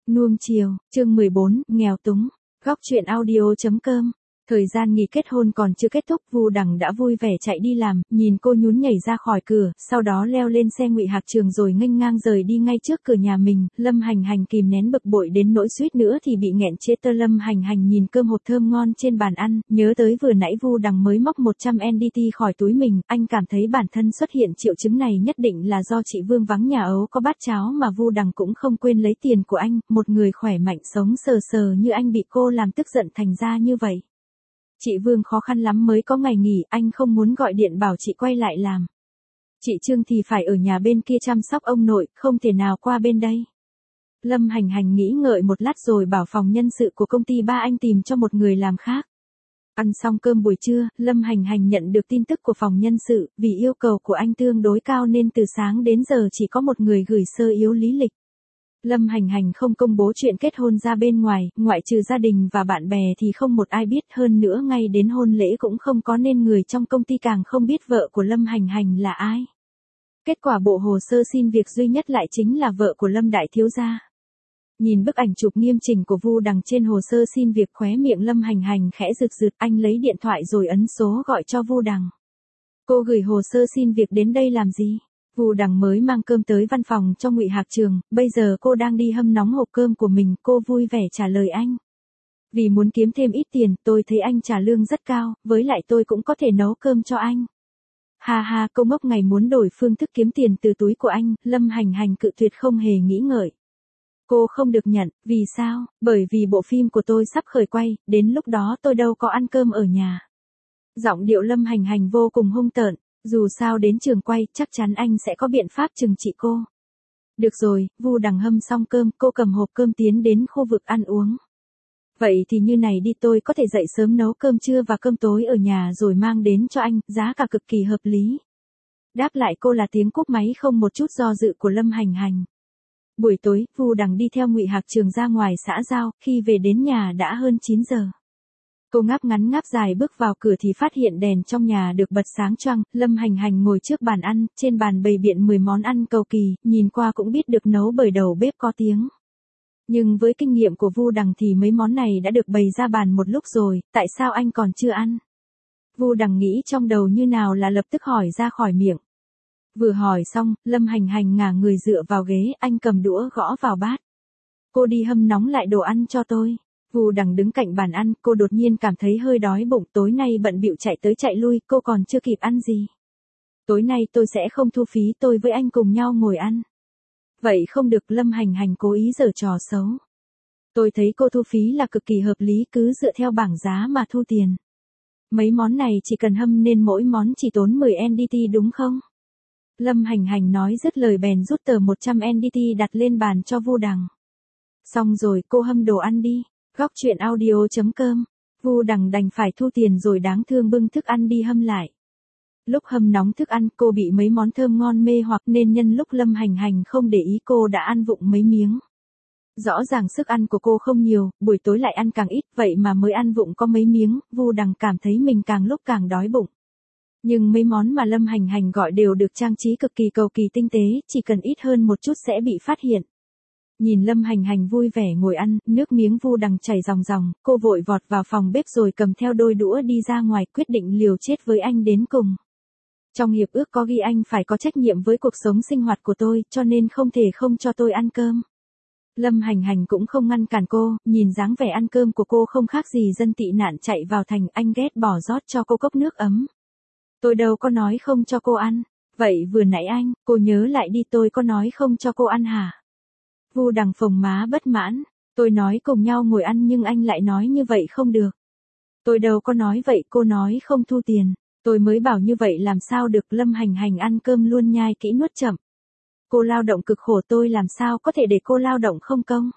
Nuông chiều, chương 14, nghèo túng. Góc truyện audio.com. Thời gian nghỉ kết hôn còn chưa kết thúc, Vu Đằng đã vui vẻ chạy đi làm, nhìn cô nhún nhảy ra khỏi cửa, sau đó leo lên xe Ngụy Hạc Trường rồi nghênh ngang rời đi ngay trước cửa nhà mình. Lâm Hành Hành kìm nén bực bội đến nỗi suýt nữa thì bị nghẹn chết tơ. Lâm Hành Hành nhìn cơm hộp thơm ngon trên bàn ăn, nhớ tới vừa nãy Vu Đằng mới móc 100 NDT khỏi túi mình, anh cảm thấy bản thân xuất hiện triệu chứng này nhất định là do chị Vương vắng nhà ấu có bát cháo mà Vu Đằng cũng không quên lấy tiền của anh, một người khỏe mạnh sống sờ sờ như anh bị cô làm tức giận thành ra như vậy. Chị Vương khó khăn lắm mới có ngày nghỉ, anh không muốn gọi điện bảo chị quay lại làm. Chị Trương thì phải ở nhà bên kia chăm sóc ông nội, không thể nào qua bên đây. Lâm Hành Hành nghĩ ngợi một lát rồi bảo phòng nhân sự của công ty ba anh tìm cho một người làm khác. Ăn xong cơm buổi trưa, Lâm Hành Hành nhận được tin tức của phòng nhân sự, vì yêu cầu của anh tương đối cao nên từ sáng đến giờ chỉ có một người gửi sơ yếu lý lịch. Lâm Hành Hành không công bố chuyện kết hôn ra bên ngoài, ngoại trừ gia đình và bạn bè thì không một ai biết, hơn nữa ngay đến hôn lễ cũng không có nên người trong công ty càng không biết vợ của Lâm Hành Hành là ai. Kết quả bộ hồ sơ xin việc duy nhất lại chính là vợ của Lâm Đại Thiếu Gia. Nhìn bức ảnh chụp nghiêm chỉnh của Vu Đằng trên hồ sơ xin việc, khóe miệng Lâm Hành Hành khẽ rực rực, anh lấy điện thoại rồi ấn số gọi cho Vu Đằng. Cô gửi hồ sơ xin việc đến đây làm gì? Vu Đằng mới mang cơm tới văn phòng cho Ngụy Hạc Trường, bây giờ cô đang đi hâm nóng hộp cơm của mình, cô vui vẻ trả lời anh. Vì muốn kiếm thêm ít tiền, tôi thấy anh trả lương rất cao, với lại tôi cũng có thể nấu cơm cho anh. Ha ha, cô ngốc ngày muốn đổi phương thức kiếm tiền từ túi của anh. Lâm Hành Hành cự tuyệt không hề nghĩ ngợi. Cô không được nhận, vì sao? Bởi vì bộ phim của tôi sắp khởi quay, đến lúc đó tôi đâu có ăn cơm ở nhà. Giọng điệu Lâm Hành Hành vô cùng hung tợn. Dù sao đến trường quay, chắc chắn anh sẽ có biện pháp trừng trị cô. Được rồi, Vu Đằng hâm xong cơm, cô cầm hộp cơm tiến đến khu vực ăn uống. Vậy thì như này đi, tôi có thể dậy sớm nấu cơm trưa và cơm tối ở nhà rồi mang đến cho anh, giá cả cực kỳ hợp lý. Đáp lại cô là tiếng cúp máy không một chút do dự của Lâm Hành Hành. Buổi tối, Vu Đằng đi theo Ngụy Hạc Trường ra ngoài xã giao, khi về đến nhà đã hơn 9 giờ. Cô ngáp ngắn ngáp dài bước vào cửa thì phát hiện đèn trong nhà được bật sáng choang. Lâm Hành Hành ngồi trước bàn ăn, trên bàn bày biện 10 món ăn cầu kỳ, nhìn qua cũng biết được nấu bởi đầu bếp có tiếng. Nhưng với kinh nghiệm của Vu Đằng thì mấy món này đã được bày ra bàn một lúc rồi, tại sao anh còn chưa ăn? Vu Đằng nghĩ trong đầu như nào là lập tức hỏi ra khỏi miệng. Vừa hỏi xong, Lâm Hành Hành ngả người dựa vào ghế, anh cầm đũa gõ vào bát. Cô đi hâm nóng lại đồ ăn cho tôi. Vu Đằng đứng cạnh bàn ăn, cô đột nhiên cảm thấy hơi đói bụng, tối nay bận bịu chạy tới chạy lui, cô còn chưa kịp ăn gì. Tối nay tôi sẽ không thu phí, tôi với anh cùng nhau ngồi ăn. Vậy không được, Lâm Hành Hành cố ý giở trò xấu. Tôi thấy cô thu phí là cực kỳ hợp lý, cứ dựa theo bảng giá mà thu tiền. Mấy món này chỉ cần hâm nên mỗi món chỉ tốn 10 NDT đúng không? Lâm Hành Hành nói dứt lời bèn rút tờ 100 NDT đặt lên bàn cho Vu Đằng. Xong rồi, cô hâm đồ ăn đi. Góc truyện audio.com. Vu Đằng đành phải thu tiền rồi đáng thương bưng thức ăn đi hâm lại. Lúc hâm nóng thức ăn, cô bị mấy món thơm ngon mê hoặc nên nhân lúc Lâm Hành Hành không để ý cô đã ăn vụng mấy miếng. Rõ ràng sức ăn của cô không nhiều, buổi tối lại ăn càng ít, vậy mà mới ăn vụng có mấy miếng, Vu Đằng cảm thấy mình càng lúc càng đói bụng. Nhưng mấy món mà Lâm Hành Hành gọi đều được trang trí cực kỳ cầu kỳ tinh tế, chỉ cần ít hơn một chút sẽ bị phát hiện. Nhìn Lâm Hành Hành vui vẻ ngồi ăn, nước miếng Vu Đằng chảy ròng ròng, cô vội vọt vào phòng bếp rồi cầm theo đôi đũa đi ra ngoài, quyết định liều chết với anh đến cùng. Trong hiệp ước có ghi anh phải có trách nhiệm với cuộc sống sinh hoạt của tôi, cho nên không thể không cho tôi ăn cơm. Lâm Hành Hành cũng không ngăn cản cô, nhìn dáng vẻ ăn cơm của cô không khác gì dân tị nạn chạy vào thành, anh ghét bỏ rót cho cô cốc nước ấm. Tôi đâu có nói không cho cô ăn. Vậy vừa nãy cô nhớ lại đi, tôi có nói không cho cô ăn hả? Vu Đằng phồng má bất mãn, tôi nói cùng nhau ngồi ăn nhưng anh lại nói như vậy không được. Tôi đâu có nói vậy, cô nói không thu tiền, tôi mới bảo như vậy làm sao được. Lâm Hành Hành ăn cơm luôn nhai kỹ nuốt chậm. Cô lao động cực khổ, tôi làm sao có thể để cô lao động không công?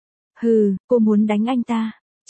Hừ, cô muốn đánh anh ta.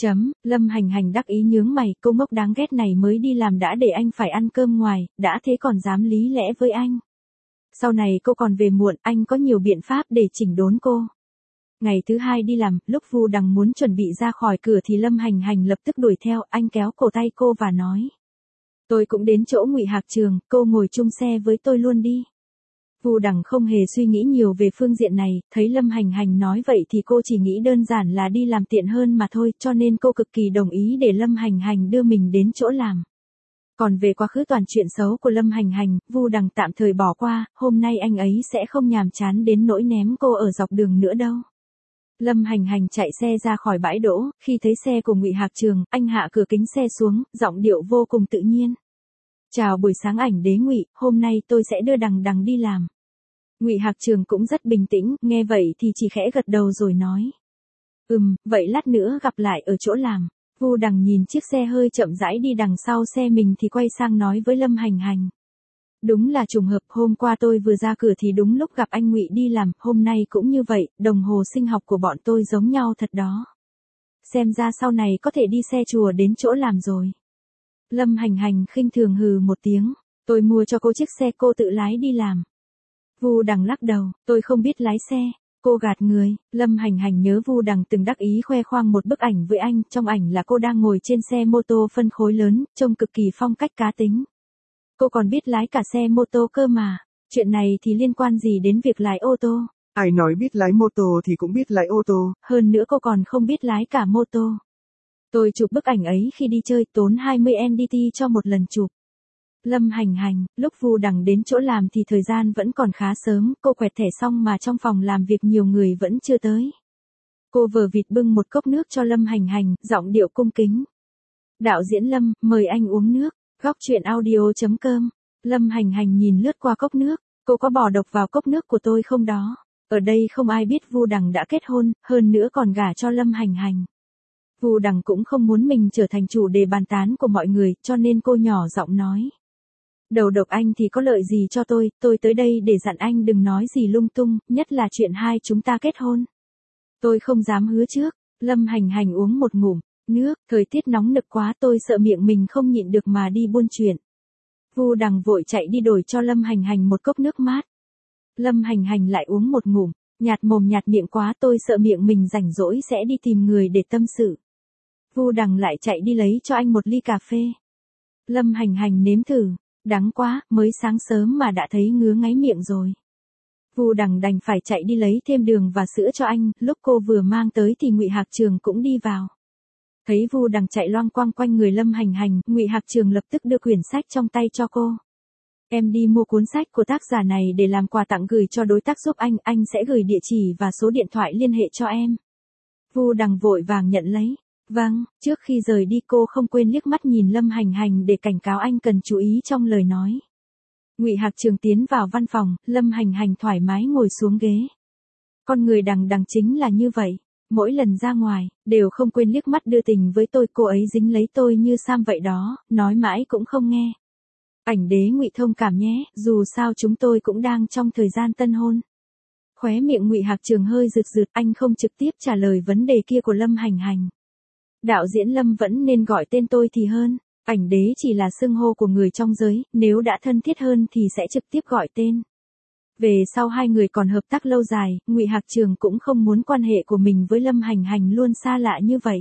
Lâm Hành Hành đắc ý nhướng mày, cô ngốc đáng ghét này mới đi làm đã để anh phải ăn cơm ngoài, đã thế còn dám lý lẽ với anh. Sau này cô còn về muộn, anh có nhiều biện pháp để chỉnh đốn cô. Ngày thứ hai đi làm, lúc Vu Đằng muốn chuẩn bị ra khỏi cửa thì Lâm Hành Hành lập tức đuổi theo, anh kéo cổ tay cô và nói. Tôi cũng đến chỗ Ngụy Hạc Trường, cô ngồi chung xe với tôi luôn đi. Vu Đằng không hề suy nghĩ nhiều về phương diện này, thấy Lâm Hành Hành nói vậy thì cô chỉ nghĩ đơn giản là đi làm tiện hơn mà thôi, cho nên cô cực kỳ đồng ý để Lâm Hành Hành đưa mình đến chỗ làm. Còn về quá khứ toàn chuyện xấu của Lâm Hành Hành, Vu Đằng tạm thời bỏ qua, hôm nay anh ấy sẽ không nhàm chán đến nỗi ném cô ở dọc đường nữa đâu. Lâm Hành Hành chạy xe ra khỏi bãi đỗ, khi thấy xe của Ngụy Hạc Trường, anh hạ cửa kính xe xuống, giọng điệu vô cùng tự nhiên. Chào buổi sáng ảnh đế Ngụy, hôm nay tôi sẽ đưa Đằng Đằng đi làm. Ngụy Hạc Trường cũng rất bình tĩnh, nghe vậy thì chỉ khẽ gật đầu rồi nói. Vậy lát nữa gặp lại ở chỗ làm. Vu Đằng nhìn chiếc xe hơi chậm rãi đi đằng sau xe mình thì quay sang nói với Lâm Hành Hành. Đúng là trùng hợp, hôm qua tôi vừa ra cửa thì đúng lúc gặp anh Ngụy đi làm, hôm nay cũng như vậy, đồng hồ sinh học của bọn tôi giống nhau thật đó. Xem ra sau này có thể đi xe chùa đến chỗ làm rồi. Lâm Hành Hành khinh thường hừ một tiếng, tôi mua cho cô chiếc xe cô tự lái đi làm. Vu Đằng lắc đầu, tôi không biết lái xe. Cô gạt người. Lâm Hành Hành nhớ Vu Đằng từng đắc ý khoe khoang một bức ảnh với anh, trong ảnh là cô đang ngồi trên xe mô tô phân khối lớn, trông cực kỳ phong cách cá tính. Cô còn biết lái cả xe mô tô cơ mà, chuyện này thì liên quan gì đến việc lái ô tô? Ai nói biết lái mô tô thì cũng biết lái ô tô. Hơn nữa cô còn không biết lái cả mô tô. Tôi chụp bức ảnh ấy khi đi chơi, tốn 20 NDT cho một lần chụp. Lâm Hành Hành, lúc Vu Đằng đến chỗ làm thì thời gian vẫn còn khá sớm, cô quẹt thẻ xong mà trong phòng làm việc nhiều người vẫn chưa tới. Cô vờ vịt bưng một cốc nước cho Lâm Hành Hành, giọng điệu cung kính. Đạo diễn Lâm, mời anh uống nước. Góc truyện audio.com. Lâm Hành Hành nhìn lướt qua cốc nước, cô có bỏ độc vào cốc nước của tôi không đó? Ở đây không ai biết Vu Đằng đã kết hôn, hơn nữa còn gả cho Lâm Hành Hành. Vu Đằng cũng không muốn mình trở thành chủ đề bàn tán của mọi người, cho nên cô nhỏ giọng nói. Đầu độc anh thì có lợi gì cho tôi tới đây để dặn anh đừng nói gì lung tung, nhất là chuyện hai chúng ta kết hôn. Tôi không dám hứa trước. Lâm Hành Hành uống một ngụm nước, thời tiết nóng nực quá tôi sợ miệng mình không nhịn được mà đi buôn chuyện. Vu Đằng vội chạy đi đổi cho Lâm Hành Hành một cốc nước mát. Lâm Hành Hành lại uống một ngụm, nhạt mồm nhạt miệng quá tôi sợ miệng mình rảnh rỗi sẽ đi tìm người để tâm sự. Vu Đằng lại chạy đi lấy cho anh một ly cà phê. Lâm Hành Hành nếm thử, đắng quá, mới sáng sớm mà đã thấy ngứa ngáy miệng rồi. Vu Đằng đành phải chạy đi lấy thêm đường và sữa cho anh, lúc cô vừa mang tới thì Ngụy Hạc Trường cũng đi vào. Thấy Vu Đằng chạy loang quang quanh người Lâm Hành Hành, Ngụy Hạc Trường lập tức đưa quyển sách trong tay cho cô. Em đi mua cuốn sách của tác giả này để làm quà tặng gửi cho đối tác giúp anh sẽ gửi địa chỉ và số điện thoại liên hệ cho em. Vu Đằng vội vàng nhận lấy. Vâng, trước khi rời đi cô không quên liếc mắt nhìn Lâm Hành Hành để cảnh cáo anh cần chú ý trong lời nói. Ngụy Hạc Trường tiến vào văn phòng, Lâm Hành Hành thoải mái ngồi xuống ghế. Con người Đằng Đằng chính là như vậy, mỗi lần ra ngoài, đều không quên liếc mắt đưa tình với tôi, cô ấy dính lấy tôi như Sam vậy đó, nói mãi cũng không nghe. Ảnh đế Ngụy thông cảm nhé, dù sao chúng tôi cũng đang trong thời gian tân hôn. Khóe miệng Ngụy Hạc Trường hơi rực rực, anh không trực tiếp trả lời vấn đề kia của Lâm Hành Hành. Đạo diễn Lâm vẫn nên gọi tên tôi thì hơn, ảnh đế chỉ là xưng hô của người trong giới, nếu đã thân thiết hơn thì sẽ trực tiếp gọi tên. Về sau hai người còn hợp tác lâu dài, Ngụy Hạc Trường cũng không muốn quan hệ của mình với Lâm Hành Hành luôn xa lạ như vậy.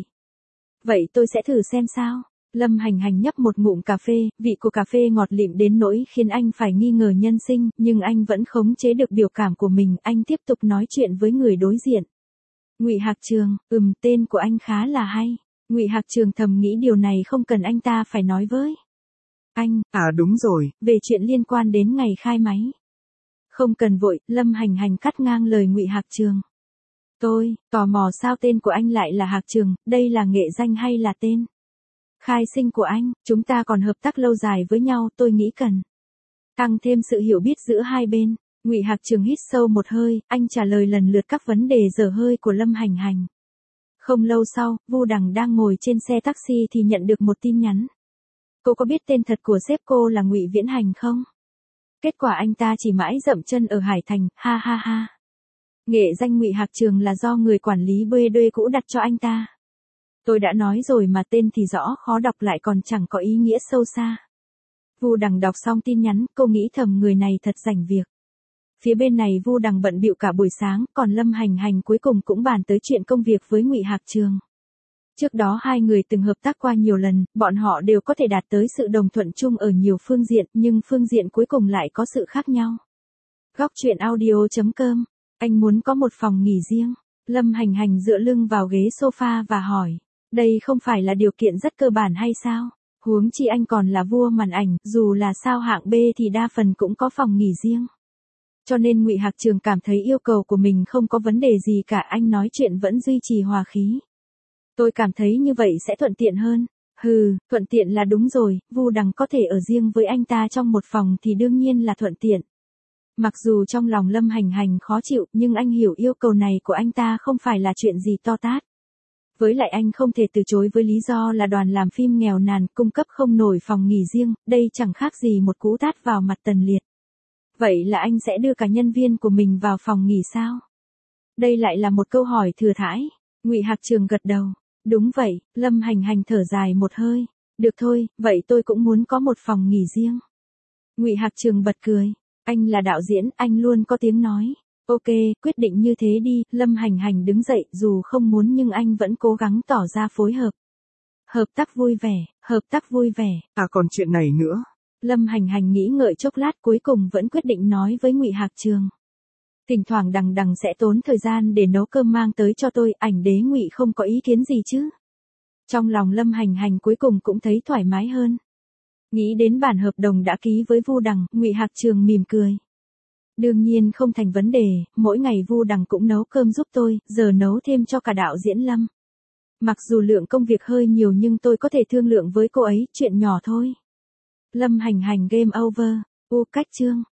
Vậy tôi sẽ thử xem sao. Lâm Hành Hành nhấp một ngụm cà phê, vị của cà phê ngọt lịm đến nỗi khiến anh phải nghi ngờ nhân sinh, nhưng anh vẫn khống chế được biểu cảm của mình, anh tiếp tục nói chuyện với người đối diện. Ngụy Hạc Trường, tên của anh khá là hay. Ngụy Hạc Trường thầm nghĩ điều này không cần anh ta phải nói với anh. À đúng rồi, về chuyện liên quan đến ngày khai máy. Không cần vội, Lâm Hành Hành cắt ngang lời Ngụy Hạc Trường. Tôi tò mò sao tên của anh lại là Hạc Trường, đây là nghệ danh hay là tên khai sinh của anh? Chúng ta còn hợp tác lâu dài với nhau, tôi nghĩ cần tăng thêm sự hiểu biết giữa hai bên. Ngụy Hạc Trường hít sâu một hơi, anh trả lời lần lượt các vấn đề dở hơi của Lâm Hành Hành. Không lâu sau, Vu Đằng đang ngồi trên xe taxi thì nhận được một tin nhắn. Cô có biết tên thật của sếp cô là Ngụy Viễn Hành không? Kết quả anh ta chỉ mãi dậm chân ở Hải Thành, ha ha ha. Nghệ danh Ngụy Hạc Trường là do người quản lý BD cũ đặt cho anh ta. Tôi đã nói rồi mà tên thì rõ khó đọc lại còn chẳng có ý nghĩa sâu xa. Vu Đằng đọc xong tin nhắn, cô nghĩ thầm người này thật rảnh việc. Phía bên này Vu Đằng bận bịu cả buổi sáng, còn Lâm Hành Hành cuối cùng cũng bàn tới chuyện công việc với Ngụy Hạc Trường. Trước đó hai người từng hợp tác qua nhiều lần, bọn họ đều có thể đạt tới sự đồng thuận chung ở nhiều phương diện, nhưng phương diện cuối cùng lại có sự khác nhau. Góc truyện audio.com. Anh muốn có một phòng nghỉ riêng. Lâm Hành Hành dựa lưng vào ghế sofa và hỏi. Đây không phải là điều kiện rất cơ bản hay sao? Huống chi anh còn là vua màn ảnh, dù là sao hạng B thì đa phần cũng có phòng nghỉ riêng. Cho nên Ngụy Hạc Trường cảm thấy yêu cầu của mình không có vấn đề gì cả, anh nói chuyện vẫn duy trì hòa khí. Tôi cảm thấy như vậy sẽ thuận tiện hơn. Hừ, thuận tiện là đúng rồi, Vu Đằng có thể ở riêng với anh ta trong một phòng thì đương nhiên là thuận tiện. Mặc dù trong lòng Lâm Hành Hành khó chịu, nhưng anh hiểu yêu cầu này của anh ta không phải là chuyện gì to tát. Với lại anh không thể từ chối với lý do là đoàn làm phim nghèo nàn cung cấp không nổi phòng nghỉ riêng, đây chẳng khác gì một cú tát vào mặt Tần Liệt. Vậy là anh sẽ đưa cả nhân viên của mình vào phòng nghỉ sao? Đây lại là một câu hỏi thừa thãi. Ngụy Hạc Trường gật đầu. Đúng vậy, Lâm Hành Hành thở dài một hơi. Được thôi, vậy tôi cũng muốn có một phòng nghỉ riêng. Ngụy Hạc Trường bật cười. Anh là đạo diễn, anh luôn có tiếng nói. Ok, quyết định như thế đi. Lâm Hành Hành đứng dậy, dù không muốn nhưng anh vẫn cố gắng tỏ ra phối hợp. Hợp tác vui vẻ, hợp tác vui vẻ. À còn chuyện này nữa. Lâm Hành Hành nghĩ ngợi chốc lát cuối cùng vẫn quyết định nói với Ngụy Hạc Trường. Thỉnh thoảng đằng đằng sẽ tốn thời gian để nấu cơm mang tới cho tôi, ảnh đế Ngụy không có ý kiến gì chứ. Trong lòng Lâm Hành Hành cuối cùng cũng thấy thoải mái hơn. Nghĩ đến bản hợp đồng đã ký với Vu Đằng, Ngụy Hạc Trường mỉm cười. Đương nhiên không thành vấn đề, mỗi ngày Vu Đằng cũng nấu cơm giúp tôi, giờ nấu thêm cho cả đạo diễn Lâm. Mặc dù lượng công việc hơi nhiều nhưng tôi có thể thương lượng với cô ấy, chuyện nhỏ thôi. Lâm Hành Hành game over. Cách chương